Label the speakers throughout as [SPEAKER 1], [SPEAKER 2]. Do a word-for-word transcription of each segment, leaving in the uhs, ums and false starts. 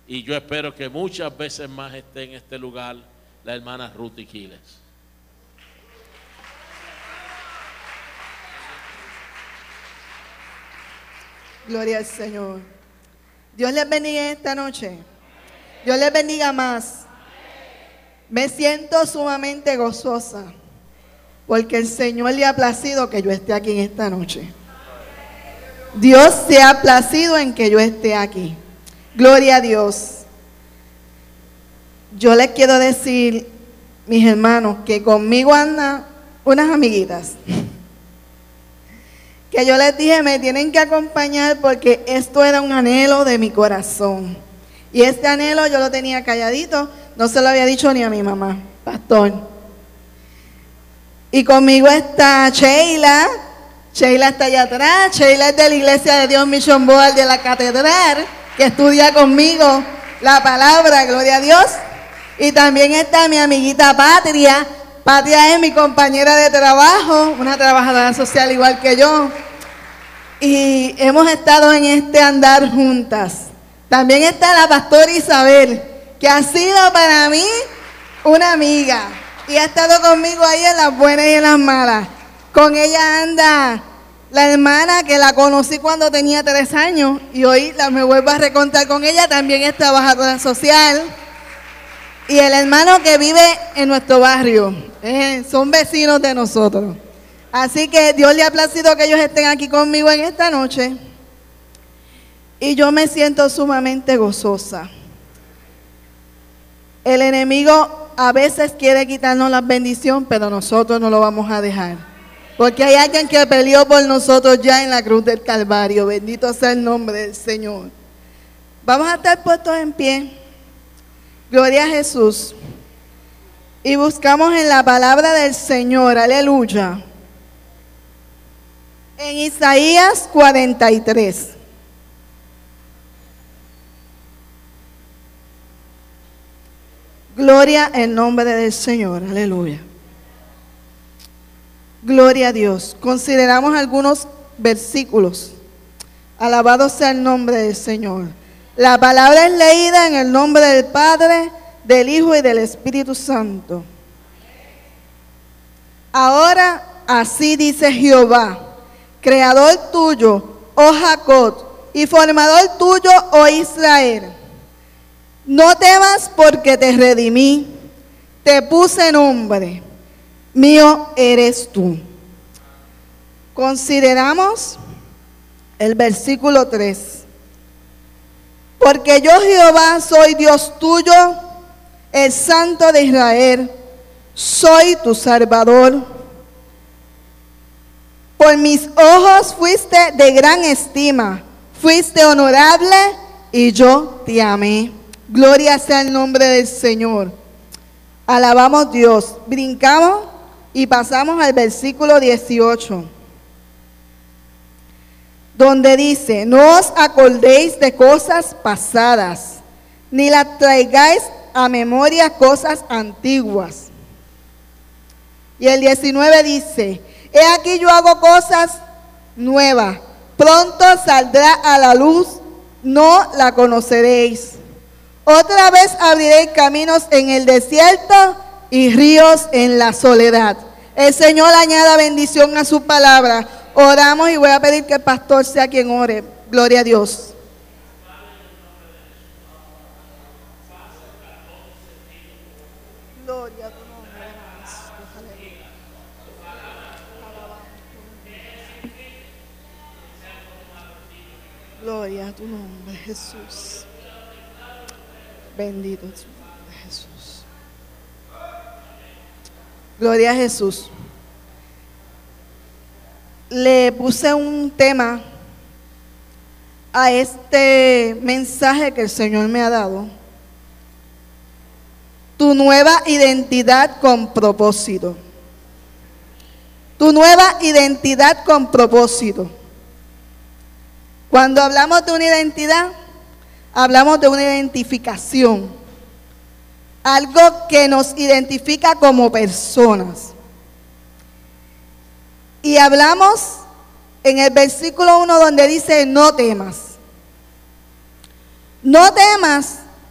[SPEAKER 1] y yo espero que muchas veces más esté en este lugar la hermana Ruthie Quiles.
[SPEAKER 2] Gloria al Señor. Dios les bendiga esta noche. Dios les bendiga más. Me siento sumamente gozosa porque el Señor le ha placido que yo esté aquí en esta noche. Dios se ha placido en que yo esté aquí. Gloria a Dios. Yo les quiero decir, mis hermanos, que conmigo andan unas amiguitas que yo les dije me tienen que acompañar porque esto era un anhelo de mi corazón. Y este anhelo yo lo tenía calladito, no se lo había dicho ni a mi mamá, pastor. Y conmigo está Sheila, Sheila está allá atrás, Sheila es de la Iglesia de Dios Mission Board de la Catedral, que estudia conmigo la palabra, gloria a Dios. Y también está mi amiguita Patria. Patria es mi compañera de trabajo, una trabajadora social igual que yo. Y hemos estado en este andar juntas. También está la pastora Isabel, que ha sido para mí una amiga. Y ha estado conmigo ahí en las buenas y en las malas. Con ella anda la hermana que la conocí cuando tenía tres años. Y hoy la me vuelvo a recontar con ella, también es trabajadora social. Y el hermano que vive en nuestro barrio, eh, son vecinos de nosotros. Así que Dios le ha placido que ellos estén aquí conmigo en esta noche. Y yo me siento sumamente gozosa. El enemigo a veces quiere quitarnos la bendición, pero nosotros no lo vamos a dejar. Porque hay alguien que peleó por nosotros ya en la cruz del Calvario. Bendito sea el nombre del Señor. Vamos a estar puestos en pie. Gloria a Jesús. Y buscamos en la palabra del Señor, aleluya. En Isaías cuarenta y tres. Gloria en nombre del Señor, aleluya. Gloria a Dios. Consideramos algunos versículos. Alabado sea el nombre del Señor. La palabra es leída en el nombre del Padre, del Hijo y del Espíritu Santo. Ahora así dice Jehová, creador tuyo, oh Jacob, y formador tuyo, oh Israel. No temas porque te redimí, te puse nombre, mío eres tú. Consideramos el versículo tres. Porque yo Jehová soy Dios tuyo, el Santo de Israel, soy tu Salvador. Por mis ojos fuiste de gran estima, fuiste honorable y yo te amé. Gloria sea el nombre del Señor. Alabamos a Dios. Brincamos y pasamos al versículo dieciocho. Donde dice, no os acordéis de cosas pasadas, ni las traigáis a memoria cosas antiguas. Y el diecinueve dice, he aquí yo hago cosas nuevas, pronto saldrá a la luz, no la conoceréis. Otra vez abriréis caminos en el desierto y ríos en la soledad. El Señor añada bendición a su palabra. Oramos y voy a pedir que el pastor sea quien ore. Gloria a Dios. Gloria a tu nombre, aleluya. Gloria a tu nombre, Jesús. Bendito es tu nombre, Jesús. Gloria a Jesús. Le puse un tema a este mensaje que el Señor me ha dado. Tu nueva identidad con propósito. Tu nueva identidad con propósito. Cuando hablamos de una identidad, hablamos de una identificación. Algo que nos identifica como personas. Y hablamos en el versículo uno donde dice, no temas. No temas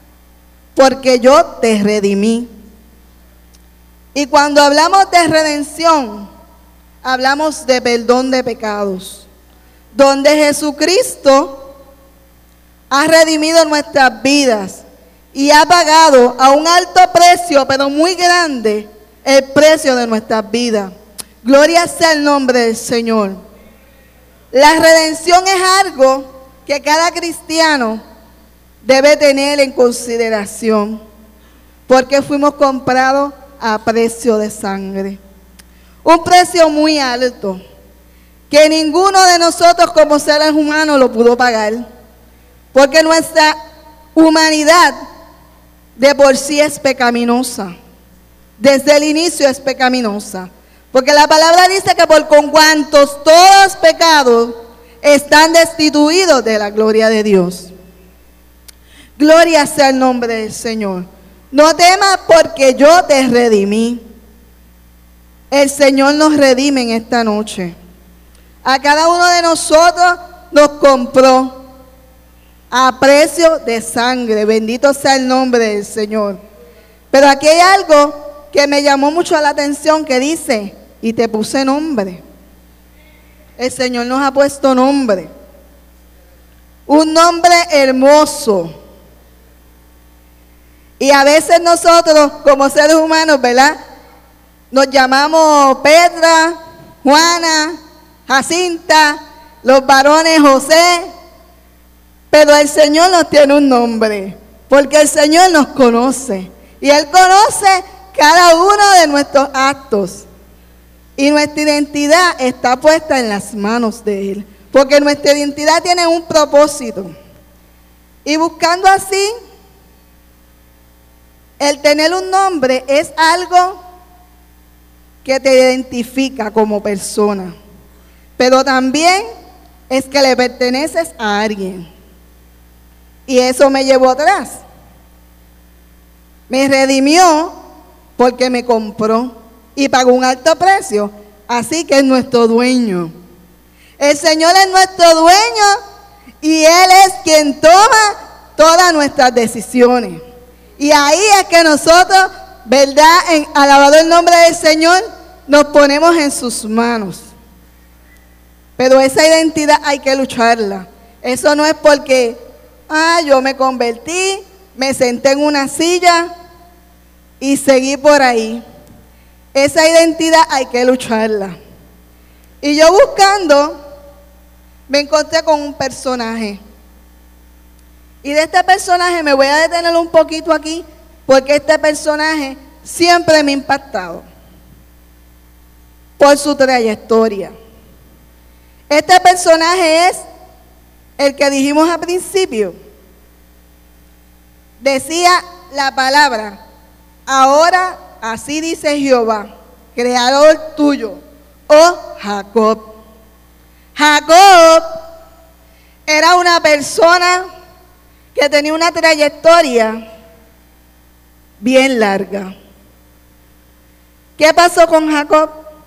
[SPEAKER 2] porque yo te redimí. Y cuando hablamos de redención, hablamos de perdón de pecados, donde Jesucristo ha redimido nuestras vidas y ha pagado a un alto precio, pero muy grande, el precio de nuestras vidas. Gloria sea el nombre del Señor. La redención es algo que cada cristiano debe tener en consideración, porque fuimos comprados a precio de sangre. Un precio muy alto, que ninguno de nosotros como seres humanos lo pudo pagar, porque nuestra humanidad de por sí es pecaminosa. Desde el inicio es pecaminosa. Porque la palabra dice que por con cuantos todos pecados están destituidos de la gloria de Dios. Gloria sea el nombre del Señor. No temas porque yo te redimí. El Señor nos redime en esta noche. A cada uno de nosotros nos compró a precio de sangre. Bendito sea el nombre del Señor. Pero aquí hay algo que me llamó mucho la atención, que dice, y te puse nombre. El Señor nos ha puesto nombre. Un nombre hermoso. Y a veces nosotros, como seres humanos, ¿verdad?, nos llamamos Petra, Juana, Jacinta, los varones José. Pero el Señor nos tiene un nombre, porque el Señor nos conoce. Y Él conoce cada uno de nuestros actos. Y nuestra identidad está puesta en las manos de Él, porque nuestra identidad tiene un propósito. Y buscando así, el tener un nombre es algo que te identifica como persona, pero también es que le perteneces a alguien. Y eso me llevó atrás. Me redimió porque me compró y pagó un alto precio. Así que es nuestro dueño. El Señor es nuestro dueño y Él es quien toma todas nuestras decisiones. Y ahí es que nosotros, ¿verdad?, en, alabado el nombre del Señor, nos ponemos en sus manos. Pero esa identidad hay que lucharla. Eso no es porque, ah, yo me convertí, me senté en una silla y seguí por ahí. Esa identidad hay que lucharla. Y yo buscando, me encontré con un personaje. Y de este personaje me voy a detener un poquito aquí, porque este personaje siempre me ha impactado por su trayectoria. Este personaje es el que dijimos al principio. Decía la palabra, ahora así dice Jehová, creador tuyo, oh Jacob. Jacob era una persona que tenía una trayectoria bien larga. ¿Qué pasó con Jacob?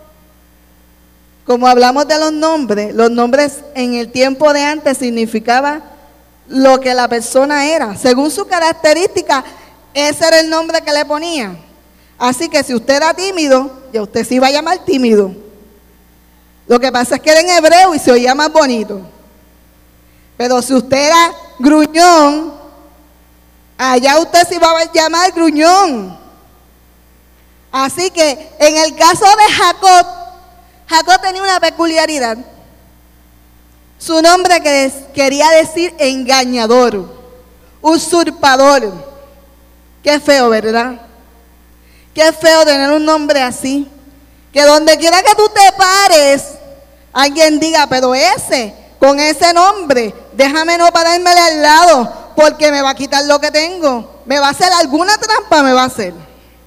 [SPEAKER 2] Como hablamos de los nombres, los nombres en el tiempo de antes significaban lo que la persona era. Según su característica, ese era el nombre que le ponían. Así que si usted era tímido, ya usted se iba a llamar tímido. Lo que pasa es que era en hebreo y se oía más bonito. Pero si usted era gruñón, allá usted se iba a llamar gruñón. Así que en el caso de Jacob, Jacob tenía una peculiaridad. Su nombre quería decir engañador, usurpador. Qué feo, ¿verdad? Qué feo tener un nombre así. Que donde quiera que tú te pares, alguien diga, pero ese, con ese nombre, déjame no parármele al lado, porque me va a quitar lo que tengo. Me va a hacer alguna trampa, me va a hacer.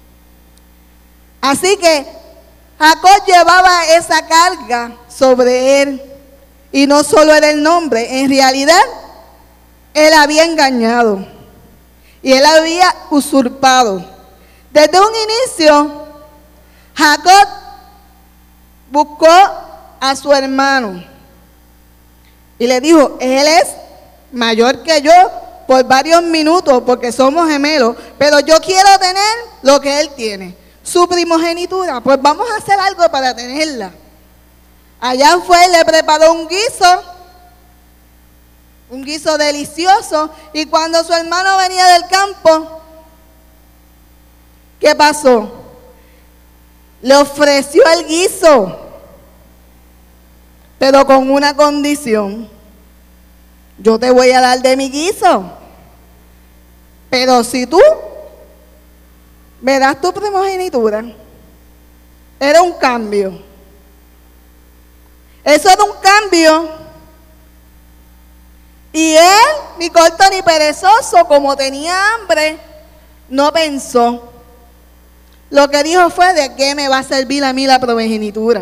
[SPEAKER 2] Así que Jacob llevaba esa carga sobre él. Y no solo era el nombre, en realidad, él había engañado. Y él había usurpado. Desde un inicio, Jacob buscó a su hermano. Y le dijo, él es mayor que yo, por varios minutos porque somos gemelos, pero yo quiero tener lo que él tiene, su primogenitura, pues vamos a hacer algo para tenerla. Allá fue, le preparó un guiso, un guiso delicioso, y cuando su hermano venía del campo, ¿qué pasó? Le ofreció el guiso, pero con una condición: yo te voy a dar de mi guiso, pero si tú me das tu primogenitura. Era un cambio. Eso era un cambio. Y él, ni corto ni perezoso, como tenía hambre, no pensó. Lo que dijo fue: ¿de qué me va a servir a mí la primogenitura?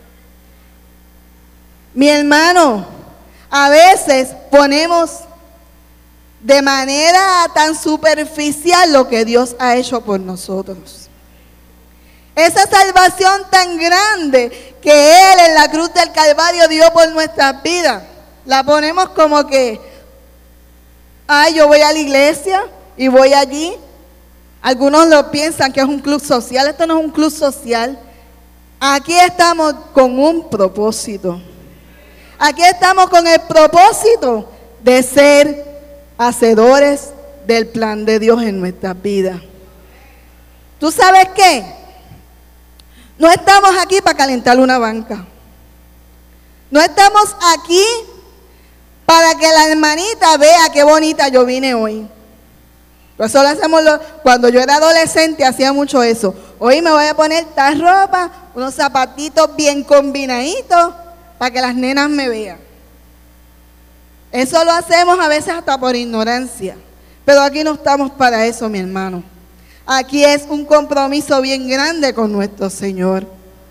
[SPEAKER 2] Mi hermano, a veces ponemos de manera tan superficial lo que Dios ha hecho por nosotros. Esa salvación tan grande que Él en la cruz del Calvario dio por nuestras vidas, la ponemos como que, ay, yo voy a la iglesia y voy allí. Algunos lo piensan que es un club social. Esto no es un club social. Aquí estamos con un propósito. Aquí estamos con el propósito de ser hacedores del plan de Dios en nuestras vidas. ¿Tú sabes qué? No estamos aquí para calentar una banca. No estamos aquí para que la hermanita vea qué bonita yo vine hoy. Eso lo hacemos lo, cuando yo era adolescente, hacía mucho eso. Hoy me voy a poner esta ropa, unos zapatitos bien combinaditos para que las nenas me vean. Eso lo hacemos a veces hasta por ignorancia. Pero aquí no estamos para eso, mi hermano. Aquí es un compromiso bien grande con nuestro Señor.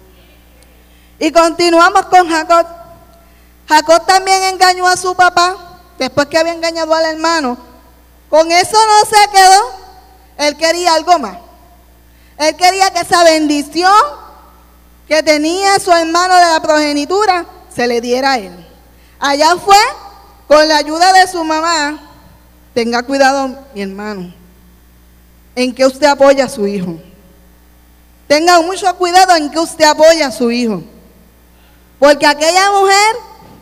[SPEAKER 2] Y continuamos con Jacob. Jacob también engañó a su papá, después que había engañado al hermano. Con eso no se quedó. Él quería algo más. Él quería que esa bendición que tenía su hermano de la progenitura se le diera a él. Allá fue, con la ayuda de su mamá. Tenga cuidado, mi hermano, en que usted apoya a su hijo. Tenga mucho cuidado en que usted apoya a su hijo. Porque aquella mujer,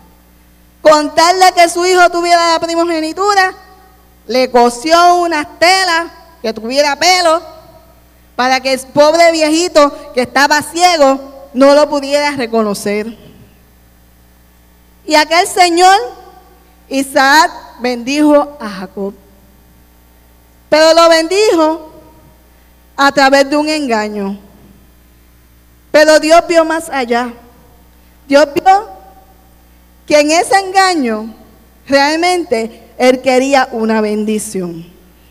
[SPEAKER 2] con tal de que su hijo tuviera la primogenitura, le cosió unas telas que tuviera pelo para que el pobre viejito que estaba ciego no lo pudiera reconocer. Y aquel señor, Isaac, bendijo a Jacob. Pero lo bendijo a través de un engaño. Pero Dios vio más allá. Dios vio que en ese engaño realmente Él quería una bendición.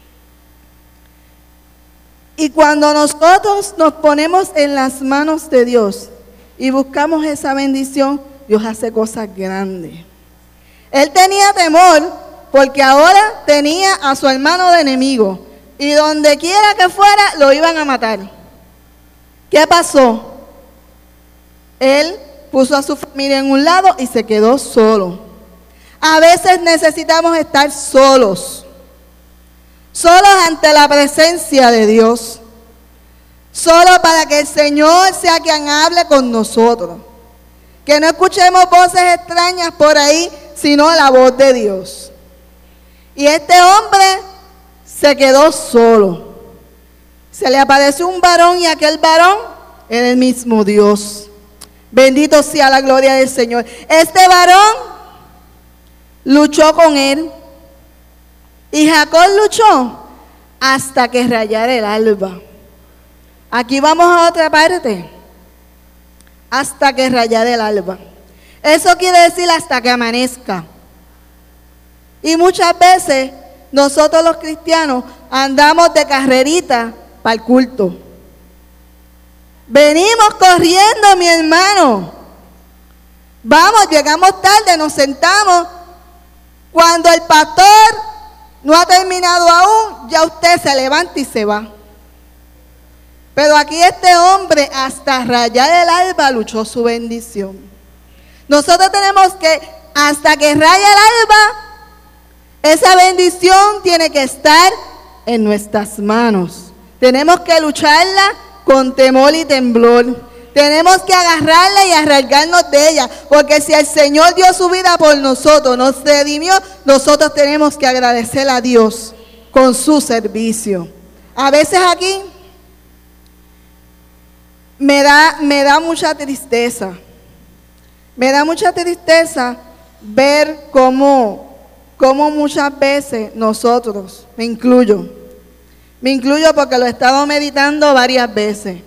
[SPEAKER 2] Y cuando nosotros nos ponemos en las manos de Dios y buscamos esa bendición, Dios hace cosas grandes. Él tenía temor porque ahora tenía a su hermano de enemigo. Y donde quiera que fuera, lo iban a matar. ¿Qué pasó? Él puso a su familia en un lado y se quedó solo. A veces necesitamos estar solos, solos ante la presencia de Dios, solo para que el Señor sea quien hable con nosotros, que no escuchemos voces extrañas por ahí, sino la voz de Dios. Y este hombre se quedó solo. Se le apareció un varón y aquel varón era el mismo Dios. Bendito sea la gloria del Señor. Este varón luchó con él. Y Jacob luchó hasta que rayara el alba. Aquí vamos a otra parte. Hasta que rayara el alba. Eso quiere decir hasta que amanezca. Y muchas veces nosotros los cristianos andamos de carrerita para el culto. Venimos corriendo, mi hermano. Vamos, llegamos tarde, nos sentamos. Cuando el pastor no ha terminado aún, ya usted se levanta y se va. Pero aquí este hombre hasta rayar el alba luchó su bendición. Nosotros tenemos que, hasta que raya el alba, Esa bendición tiene que estar en nuestras manos. Tenemos que lucharla con temor y temblor. Tenemos que agarrarla y arraigarnos de ella, porque si el Señor dio su vida por nosotros, nos redimió, nosotros tenemos que agradecer a Dios con su servicio. A veces aquí me da, me da mucha tristeza, me da mucha tristeza ver cómo, cómo muchas veces nosotros, me incluyo, me incluyo porque lo he estado meditando varias veces.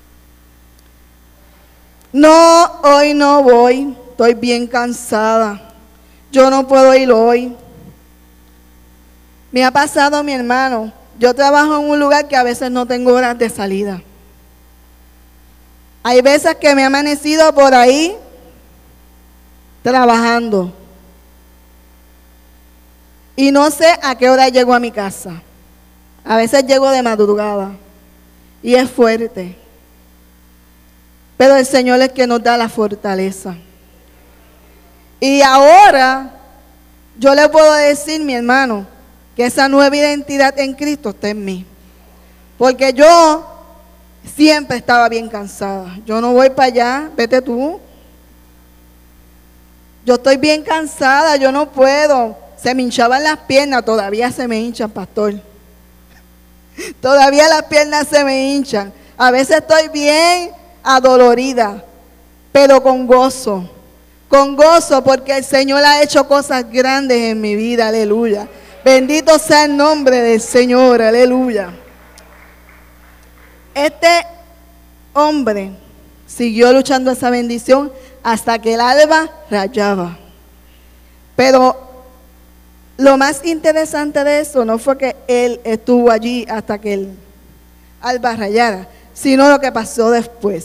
[SPEAKER 2] No, hoy no voy, estoy bien cansada, yo no puedo ir hoy. Me ha pasado, mi hermano, yo trabajo en un lugar que a veces no tengo horas de salida. Hay veces que me he amanecido por ahí trabajando y no sé a qué hora llego a mi casa. A veces llego de madrugada y es fuerte. Pero el Señor es que nos da la fortaleza. Y ahora yo le puedo decir, mi hermano, que esa nueva identidad en Cristo está en mí. Porque yo siempre estaba bien cansada. Yo no voy para allá, vete tú. Yo estoy bien cansada, yo no puedo. Se me hinchaban las piernas, todavía se me hinchan, pastor. Todavía las piernas se me hinchan. A veces estoy bien adolorida, pero con gozo, con gozo, porque el Señor ha hecho cosas grandes en mi vida, aleluya. Bendito sea el nombre del Señor, aleluya. Este hombre siguió luchando esa bendición hasta que el alba rayaba. Pero lo más interesante de eso no fue que él estuvo allí hasta que el alba rayara, sino lo que pasó después.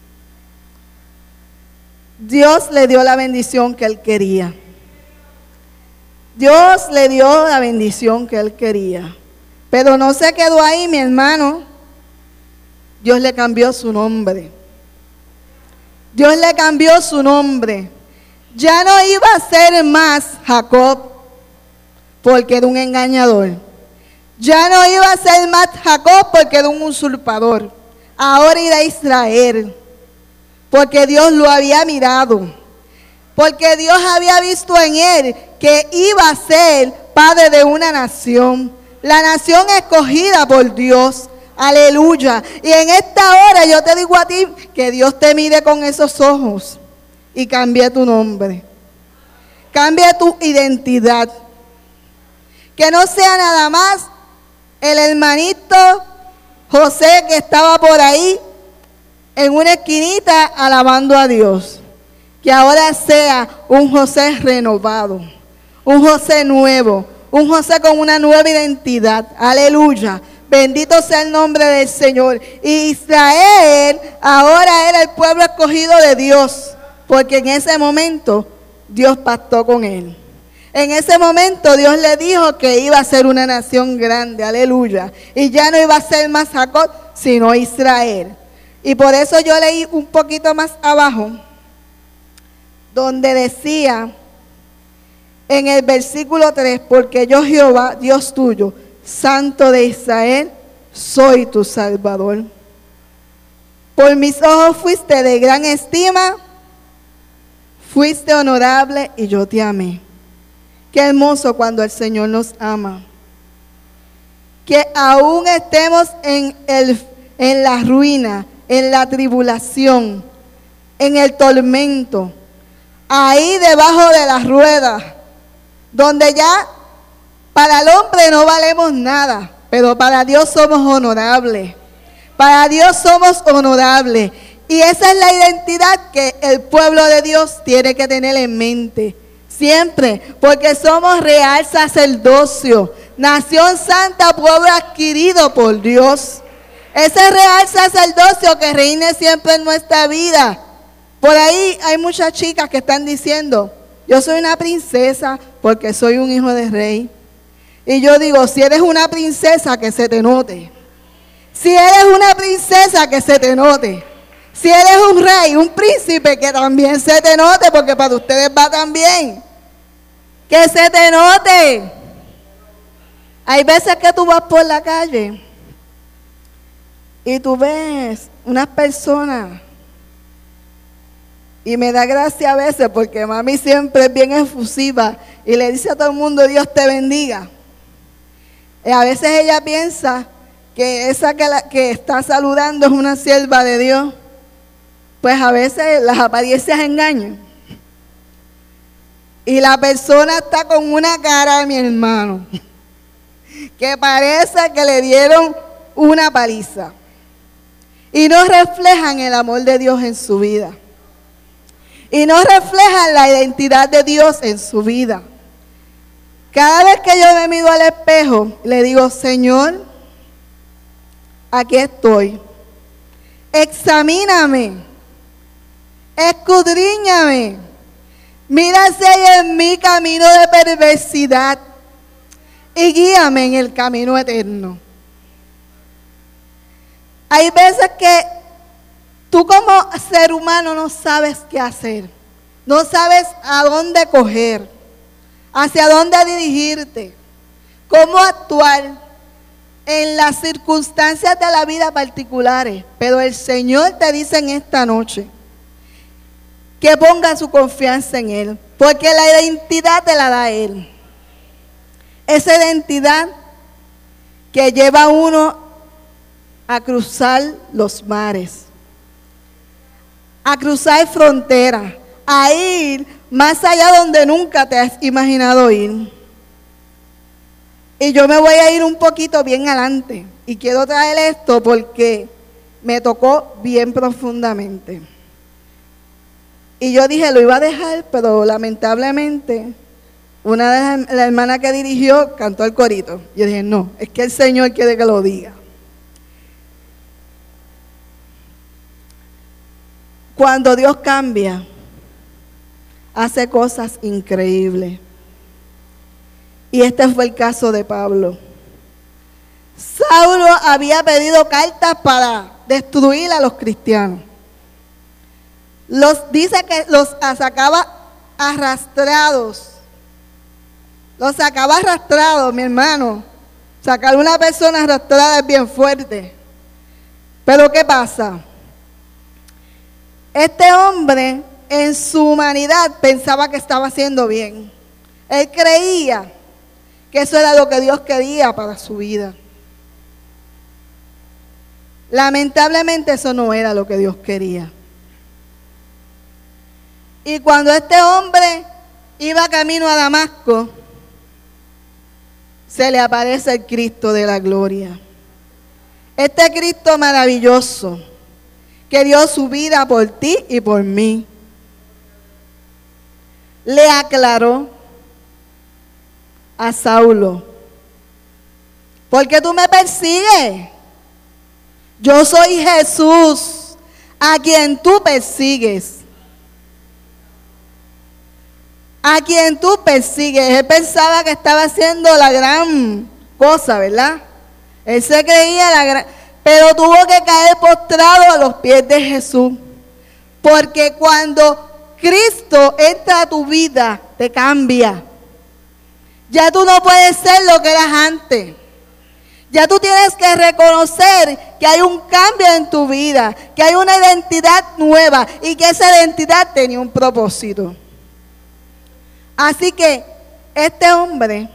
[SPEAKER 2] Dios le dio la bendición que él quería. Dios le dio la bendición que él quería. Pero no se quedó ahí, mi hermano. Dios le cambió su nombre. Dios le cambió su nombre. Ya no iba a ser más Jacob, porque era un engañador. Ya no iba a ser más Jacob, porque era un usurpador. Ahora era Israel, porque Dios lo había mirado, porque Dios había visto en él que iba a ser padre de una nación, la nación escogida por Dios, aleluya. Y en esta hora yo te digo a ti que Dios te mire con esos ojos y cambie tu nombre, cambie tu identidad, que no sea nada más el hermanito José que estaba por ahí en una esquinita alabando a Dios. Que ahora sea un José renovado, un José nuevo, un José con una nueva identidad. Aleluya. Bendito sea el nombre del Señor. Y Israel ahora era el pueblo escogido de Dios, porque en ese momento Dios pactó con él. En ese momento Dios le dijo que iba a ser una nación grande, aleluya. Y ya no iba a ser más Jacob, sino Israel. Y por eso yo leí un poquito más abajo, donde decía en el versículo tres, porque yo Jehová, Dios tuyo, Santo de Israel, soy tu Salvador. Por mis ojos fuiste de gran estima, fuiste honorable y yo te amé. Qué hermoso cuando el Señor nos ama. Que aún estemos en, el, en la ruina, en la tribulación, en el tormento, ahí debajo de las ruedas, donde ya para el hombre no valemos nada, pero para Dios somos honorables. Para Dios somos honorables. Y esa es la identidad que el pueblo de Dios tiene que tener en mente. Siempre, porque somos real sacerdocio, nación santa, pueblo adquirido por Dios. Ese real sacerdocio que reine siempre en nuestra vida. Por ahí hay muchas chicas que están diciendo, yo soy una princesa porque soy un hijo de rey. Y yo digo, si eres una princesa, que se te note. Si eres una princesa, que se te note. Si eres un rey, un príncipe, que también se te note, porque para ustedes va también. Que se te note. Hay veces que tú vas por la calle y tú ves unas personas, y me da gracia a veces porque mami siempre es bien efusiva y le dice a todo el mundo Dios te bendiga. Y a veces ella piensa que esa que, la, que está saludando es una sierva de Dios. Pues a veces las apariencias engañan. Y la persona está con una cara, mi hermano, que parece que le dieron una paliza. Y no reflejan el amor de Dios en su vida. Y no reflejan la identidad de Dios en su vida. Cada vez que yo me miro al espejo, le digo, Señor, aquí estoy. Examíname. Escudriñame. Mira si hay en mi camino de perversidad y guíame en el camino eterno. Hay veces que tú como ser humano no sabes qué hacer, no sabes a dónde coger, hacia dónde dirigirte, cómo actuar en las circunstancias de la vida particulares. Pero el Señor te dice en esta noche que ponga su confianza en Él, porque la identidad te la da Él. Esa identidad que lleva a uno a cruzar los mares, a cruzar fronteras, a ir más allá donde nunca te has imaginado ir. Y yo me voy a ir un poquito bien adelante y quiero traer esto porque me tocó bien profundamente. Y yo dije, lo iba a dejar, pero lamentablemente una de las la hermanas que dirigió cantó el corito. Yo dije, no, es que el Señor quiere que lo diga. Cuando Dios cambia, hace cosas increíbles. Y este fue el caso de Pablo. Saulo había pedido cartas para destruir a los cristianos. Los, dice que los sacaba arrastrados. Los sacaba arrastrados, mi hermano. Sacar a una persona arrastrada es bien fuerte. Pero ¿qué pasa? Este hombre en su humanidad pensaba que estaba haciendo bien. Él creía que eso era lo que Dios quería para su vida. Lamentablemente eso no era lo que Dios quería. Y cuando este hombre iba camino a Damasco, se le aparece el Cristo de la gloria. Este Cristo maravilloso que dio su vida por ti y por mí. Le aclaró a Saulo: ¿por qué tú me persigues? Yo soy Jesús, a quien tú persigues. A quien tú persigues. Él pensaba que estaba haciendo la gran cosa, ¿verdad? Él se creía la gran... Pero tuvo que caer postrado a los pies de Jesús. Porque cuando Cristo entra a tu vida, te cambia. Ya tú no puedes ser lo que eras antes. Ya tú tienes que reconocer que hay un cambio en tu vida, que hay una identidad nueva y que esa identidad tenía un propósito. Así que este hombre,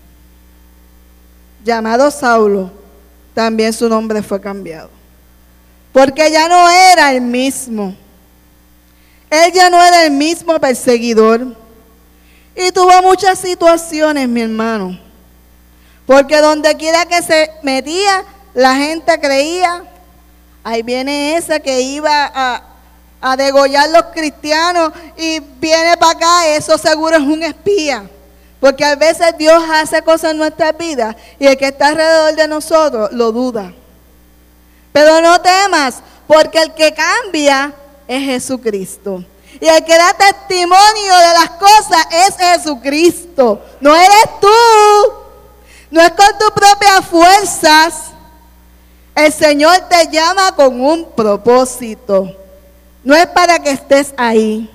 [SPEAKER 2] llamado Saulo, también su nombre fue cambiado. Porque ya no era el mismo. Él ya no era el mismo perseguidor. Y tuvo muchas situaciones, mi hermano. Porque donde quiera que se metía, la gente creía, ahí viene ese que iba a, a degollar los cristianos y viene para acá, eso seguro es un espía. Porque a veces Dios hace cosas en nuestras vidas y el que está alrededor de nosotros lo duda. Pero no temas, porque el que cambia es Jesucristo. Y el que da testimonio de las cosas es Jesucristo. No eres tú. No es con tus propias fuerzas. El Señor te llama con un propósito. No es para que estés ahí.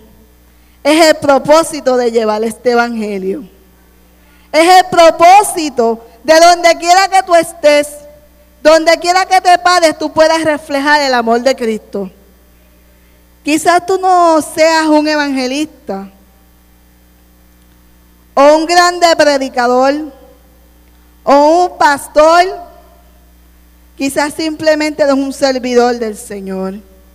[SPEAKER 2] Es el propósito de llevar este evangelio. Es el propósito De donde quiera que tú estés, donde quiera que te pares, tú puedas reflejar el amor de Cristo. Quizás tú no seas un evangelista o un grande predicador o un pastor. Quizás simplemente eres un servidor del Señor.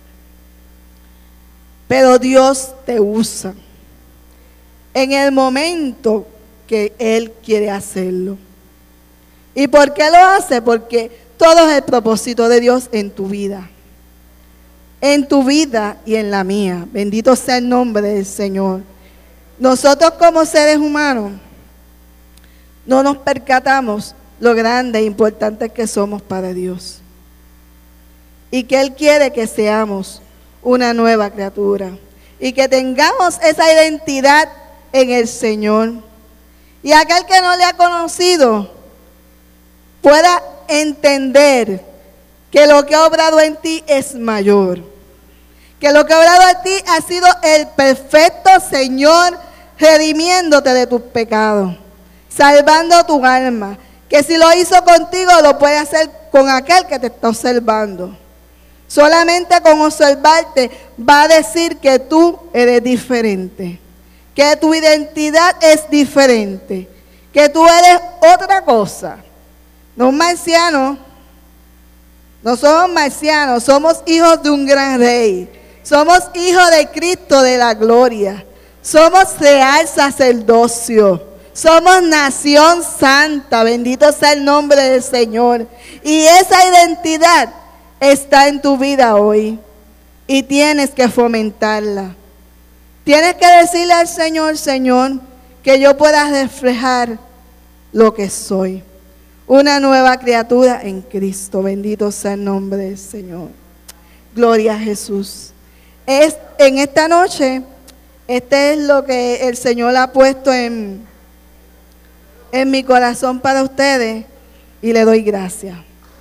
[SPEAKER 2] Pero Dios te usa en el momento que Él quiere hacerlo. ¿Y por qué lo hace? Porque todo es el propósito de Dios en tu vida. En tu vida y en la mía. Bendito sea el nombre del Señor. Nosotros como seres humanos no nos percatamos lo grande e importante que somos para Dios. Y que Él quiere que seamos una nueva criatura. Y que tengamos esa identidad en el Señor. Y aquel que no le ha conocido pueda entender que lo que ha obrado en ti es mayor. Que lo que ha obrado en ti ha sido el perfecto Señor redimiéndote de tus pecados, salvando tu alma. Que si lo hizo contigo, lo puede hacer con aquel que te está observando. Solamente con observarte va a decir que tú eres diferente, que tu identidad es diferente, que tú eres otra cosa. No un marciano, no somos marcianos, somos hijos de un gran rey. Somos hijos de Cristo de la gloria. Somos real sacerdocio. Somos nación santa. Bendito sea el nombre del Señor. Y esa identidad está en tu vida hoy. Y tienes que fomentarla. Tienes que decirle al Señor, Señor, que yo pueda reflejar lo que soy. Una nueva criatura en Cristo. Bendito sea el nombre del Señor. Gloria a Jesús. Es, en esta noche, este es lo que el Señor ha puesto en, en mi corazón para ustedes y le doy gracias.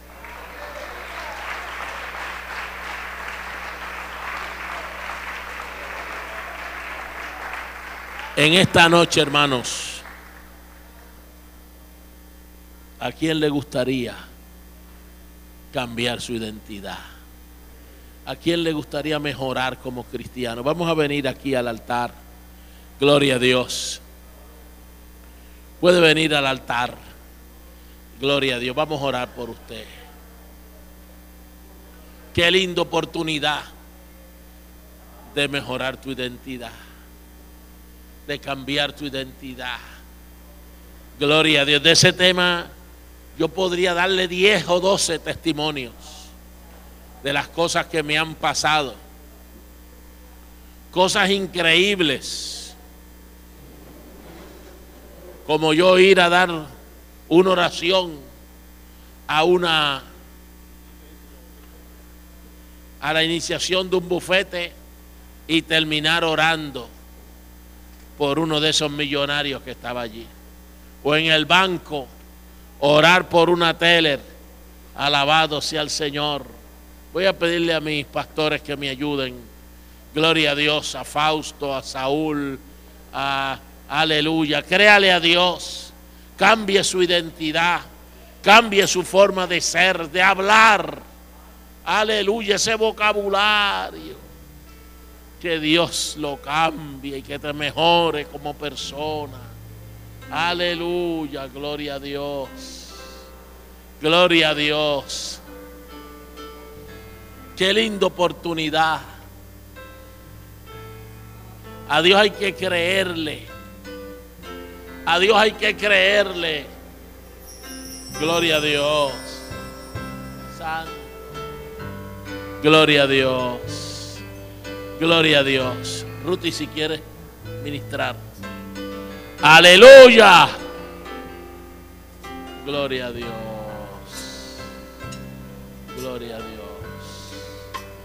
[SPEAKER 1] En esta noche, hermanos, ¿a quién le gustaría cambiar su identidad? ¿A quién le gustaría mejorar como cristiano? Vamos a venir aquí al altar. Gloria a Dios. Puede venir al altar. Gloria a Dios. Vamos a orar por usted. Qué linda oportunidad de mejorar tu identidad, de cambiar tu identidad. Gloria a Dios. De ese tema yo podría darle diez o doce testimonios de las cosas que me han pasado. Cosas increíbles. Como yo ir a dar una oración a una a la iniciación de un bufete y terminar orando por uno de esos millonarios que estaba allí. O en el banco, orar por una teller. Alabado sea el Señor. Voy a pedirle a mis pastores que me ayuden. Gloria a Dios, a Fausto, a Saúl, a aleluya. Créale a Dios. Cambie su identidad. Cambie su forma de ser, de hablar. Aleluya, ese vocabulario. Que Dios lo cambie y que te mejore como persona. Aleluya, gloria a Dios. Gloria a Dios. Qué linda oportunidad. A Dios hay que creerle. A Dios hay que creerle. Gloria a Dios. Santo. Gloria a Dios. Gloria a Dios. Ruti, si quieres ministrar. Aleluya. Gloria a Dios. Gloria a Dios.